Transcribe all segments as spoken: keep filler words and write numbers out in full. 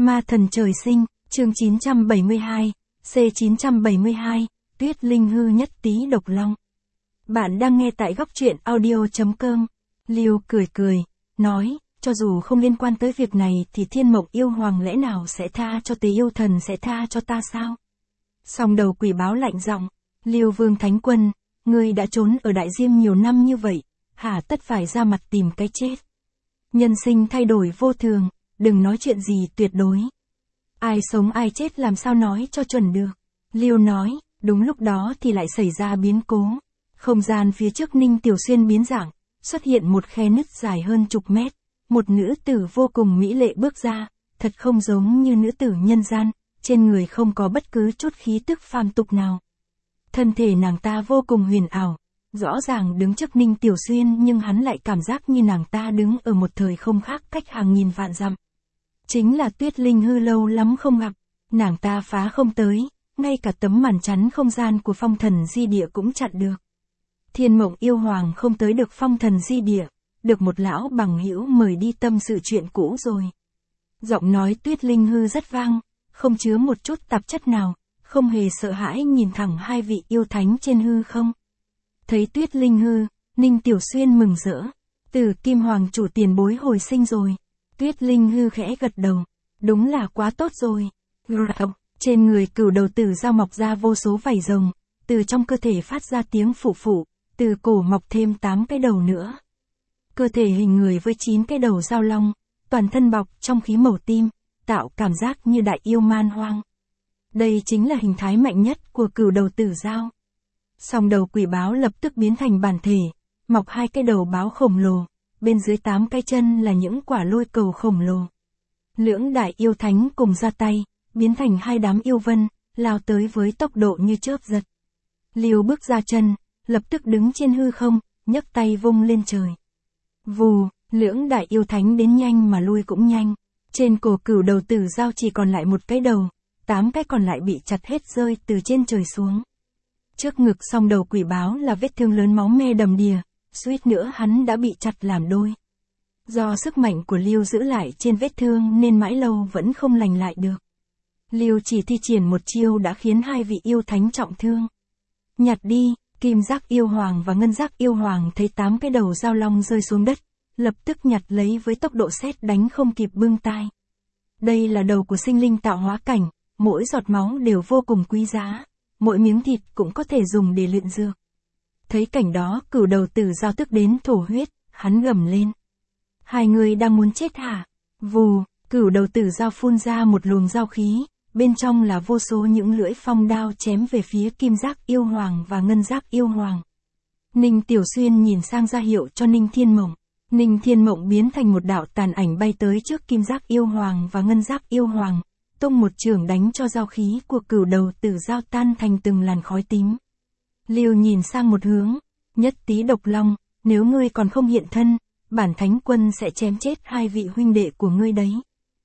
Ma thần trời sinh, chương chín trăm bảy mươi hai, C chín trăm bảy mươi hai, Tuyết Linh hư nhất tí độc long. Bạn đang nghe tại góc truyện audio chấm com. Liêu cười cười, nói, cho dù không liên quan tới việc này thì Thiên Mộng yêu hoàng lẽ nào sẽ tha cho Tế yêu thần sẽ tha cho ta sao? Song đầu quỷ báo lạnh giọng, Liêu vương thánh quân, ngươi đã trốn ở Đại Diêm nhiều năm như vậy, hả tất phải ra mặt tìm cái chết. Nhân sinh thay đổi vô thường, đừng nói chuyện gì tuyệt đối. Ai sống ai chết làm sao nói cho chuẩn được. Liêu nói, đúng lúc đó thì lại xảy ra biến cố. Không gian phía trước Ninh Tiểu Xuyên biến dạng, xuất hiện một khe nứt dài hơn chục mét. Một nữ tử vô cùng mỹ lệ bước ra, thật không giống như nữ tử nhân gian, trên người không có bất cứ chút khí tức phàm tục nào. Thân thể nàng ta vô cùng huyền ảo, rõ ràng đứng trước Ninh Tiểu Xuyên nhưng hắn lại cảm giác như nàng ta đứng ở một thời không khác cách hàng nghìn vạn dặm. Chính là Tuyết Linh hư lâu lắm không gặp, nàng ta phá không tới, ngay cả tấm màn chắn không gian của phong thần di địa cũng chặn được. Thiên Mộng yêu hoàng không tới được phong thần di địa, được một lão bằng hữu mời đi tâm sự chuyện cũ rồi. Giọng nói Tuyết Linh hư rất vang, không chứa một chút tạp chất nào, không hề sợ hãi nhìn thẳng hai vị yêu thánh trên hư không. Thấy Tuyết Linh hư, Ninh Tiểu Xuyên mừng rỡ, từ Kim Hoàng chủ tiền bối hồi sinh rồi. Tuyết Linh hư khẽ gật đầu, đúng là quá tốt rồi. Trên người cửu đầu tử dao mọc ra vô số vảy rồng, từ trong cơ thể phát ra tiếng phụ phụ, từ cổ mọc thêm tám cái đầu nữa. Cơ thể hình người với chín cái đầu dao long, toàn thân bọc trong khí màu tim, tạo cảm giác như đại yêu man hoang. Đây chính là hình thái mạnh nhất của cửu đầu tử dao. Song đầu quỷ báo lập tức biến thành bản thể, mọc hai cái đầu báo khổng lồ, bên dưới tám cái chân là những quả lôi cầu khổng lồ. Lưỡng đại yêu thánh cùng ra tay, biến thành hai đám yêu vân, lao tới với tốc độ như chớp giật. Liêu bước ra chân, lập tức đứng trên hư không, nhấc tay vung lên trời. Vù, lưỡng đại yêu thánh đến nhanh mà lui cũng nhanh. Trên cổ cửu đầu tử dao chỉ còn lại một cái đầu, tám cái còn lại bị chặt hết rơi từ trên trời xuống. Trước ngực song đầu quỷ báo là vết thương lớn máu me đầm đìa, suýt nữa hắn đã bị chặt làm đôi. Do sức mạnh của Liêu giữ lại trên vết thương nên mãi lâu vẫn không lành lại được. Liêu chỉ thi triển một chiêu đã khiến hai vị yêu thánh trọng thương. Nhặt đi, Kim Giác yêu hoàng và Ngân Giác yêu hoàng thấy tám cái đầu dao long rơi xuống đất, lập tức nhặt lấy với tốc độ sét đánh không kịp bưng tai. Đây là đầu của sinh linh tạo hóa cảnh, mỗi giọt máu đều vô cùng quý giá, mỗi miếng thịt cũng có thể dùng để luyện dược. Thấy cảnh đó cửu đầu tử dao tức đến thổ huyết, hắn gầm lên. Hai người đang muốn chết hả? Vù, cửu đầu tử dao phun ra một luồng dao khí, bên trong là vô số những lưỡi phong đao chém về phía Kim Giác yêu hoàng và Ngân Giác yêu hoàng. Ninh Tiểu Xuyên nhìn sang ra hiệu cho Ninh Thiên Mộng. Ninh Thiên Mộng biến thành một đạo tàn ảnh bay tới trước Kim Giác yêu hoàng và Ngân Giác yêu hoàng, tung một chưởng đánh cho dao khí của cửu đầu tử dao tan thành từng làn khói tím. Liêu nhìn sang một hướng, nhất tí độc long, nếu ngươi còn không hiện thân, bản thánh quân sẽ chém chết hai vị huynh đệ của ngươi đấy.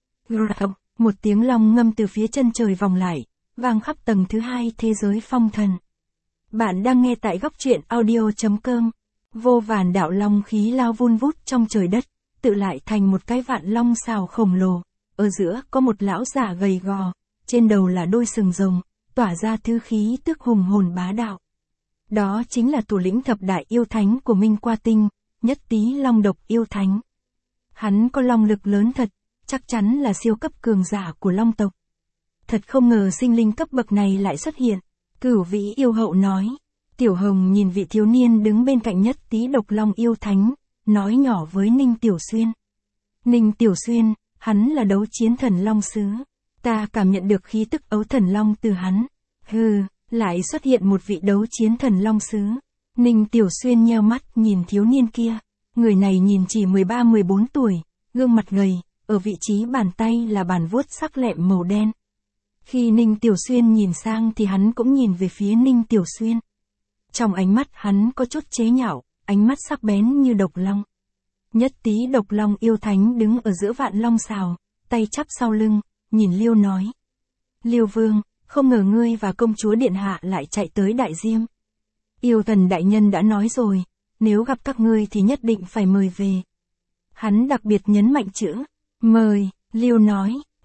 Một tiếng long ngâm từ phía chân trời vòng lại, vang khắp tầng thứ hai thế giới phong thần. Bạn đang nghe tại góc truyện audio chấm com. Vô vàn đạo long khí lao vun vút trong trời đất, tự lại thành một cái vạn long xào khổng lồ. Ở giữa có một lão giả gầy gò, trên đầu là đôi sừng rồng, tỏa ra thứ khí tức hùng hồn bá đạo. Đó chính là thủ lĩnh thập đại yêu thánh của Minh Qua Tinh, Nhất Tí Long Độc yêu thánh. Hắn có long lực lớn thật, chắc chắn là siêu cấp cường giả của long tộc. Thật không ngờ sinh linh cấp bậc này lại xuất hiện. Cửu Vĩ yêu hậu nói. Tiểu Hồng nhìn vị thiếu niên đứng bên cạnh Nhất Tí độc long yêu thánh, nói nhỏ với Ninh Tiểu Xuyên. Ninh Tiểu Xuyên, hắn là đấu chiến thần long sứ. Ta cảm nhận được khí tức ấu thần long từ hắn. Hừ, lại xuất hiện một vị đấu chiến thần long sứ. Ninh Tiểu Xuyên nheo mắt nhìn thiếu niên kia. Người này nhìn chỉ mười ba mười bốn tuổi, gương mặt gầy, ở vị trí bàn tay là bàn vuốt sắc lẹm màu đen. Khi Ninh Tiểu Xuyên nhìn sang thì hắn cũng nhìn về phía Ninh Tiểu Xuyên. Trong ánh mắt hắn có chút chế nhạo, ánh mắt sắc bén như độc long. Nhất Tí độc long yêu thánh đứng ở giữa vạn long xào, tay chắp sau lưng, nhìn Liêu nói. Liêu vương, không ngờ ngươi và công chúa điện hạ lại chạy tới Đại Diêm. Yêu thần đại nhân đã nói rồi, nếu gặp các ngươi thì nhất định phải mời về. Hắn đặc biệt nhấn mạnh chữ, mời, Liêu nói,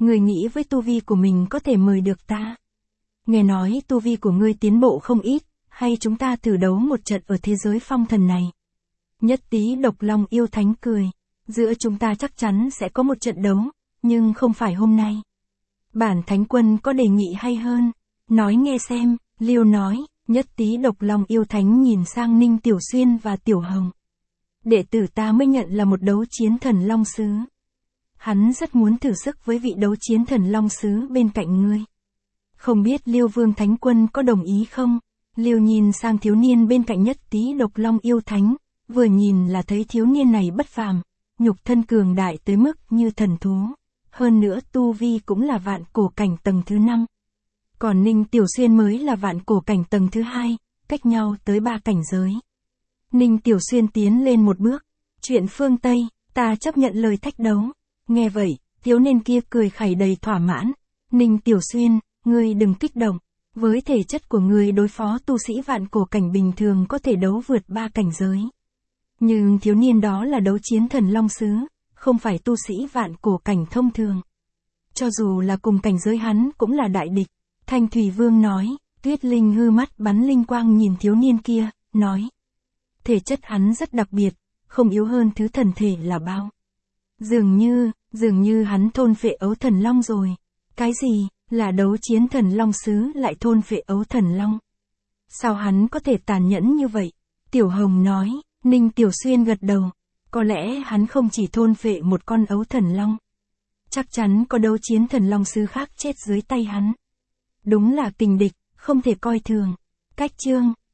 Ngươi nghĩ với tu vi của mình có thể mời được ta? Nghe nói tu vi của ngươi tiến bộ không ít, hay chúng ta thử đấu một trận ở thế giới phong thần này? Nhất Tý Độc Long yêu thánh cười. Giữa chúng ta chắc chắn sẽ có một trận đấu, nhưng không phải hôm nay. Bản thánh quân có đề nghị hay hơn. Nói nghe xem, Liêu nói. Nhất Tý Độc Long yêu thánh nhìn sang Ninh Tiểu Xuyên và Tiểu Hồng. Đệ tử ta mới nhận là một đấu chiến thần Long Sứ. Hắn rất muốn thử sức với vị đấu chiến thần Long Sứ bên cạnh ngươi. Không biết Liêu Vương Thánh Quân có đồng ý không? Liêu nhìn sang thiếu niên bên cạnh Nhất Tý Độc Long yêu thánh, vừa nhìn là thấy thiếu niên này bất phàm, nhục thân cường đại tới mức như thần thú. Hơn nữa tu vi cũng là vạn cổ cảnh tầng thứ năm. Còn Ninh Tiểu Xuyên mới là vạn cổ cảnh tầng thứ hai, cách nhau tới ba cảnh giới. Ninh Tiểu Xuyên tiến lên một bước. Chuyện phương Tây, ta chấp nhận lời thách đấu. Nghe vậy, thiếu niên kia cười khẩy đầy thỏa mãn. Ninh Tiểu Xuyên, ngươi đừng kích động. Với thể chất của ngươi đối phó tu sĩ vạn cổ cảnh bình thường có thể đấu vượt ba cảnh giới. Nhưng thiếu niên đó là đấu chiến thần Long Sứ, không phải tu sĩ vạn cổ cảnh thông thường. Cho dù là cùng cảnh giới hắn cũng là đại địch. Thanh Thủy Vương nói. Tuyết Linh hư mắt bắn linh quang nhìn thiếu niên kia, nói. Thể chất hắn rất đặc biệt, không yếu hơn thứ thần thể là bao. Dường như, dường như hắn thôn phệ ấu thần long rồi. Cái gì, là đấu chiến thần Long Sứ lại thôn phệ ấu thần long? Sao hắn có thể tàn nhẫn như vậy? Tiểu Hồng nói. Ninh Tiểu Xuyên gật đầu. Có lẽ hắn không chỉ thôn phệ một con ấu thần long. Chắc chắn có đấu chiến thần Long Sứ khác chết dưới tay hắn. Đúng là tình địch, không thể coi thường. Cách chương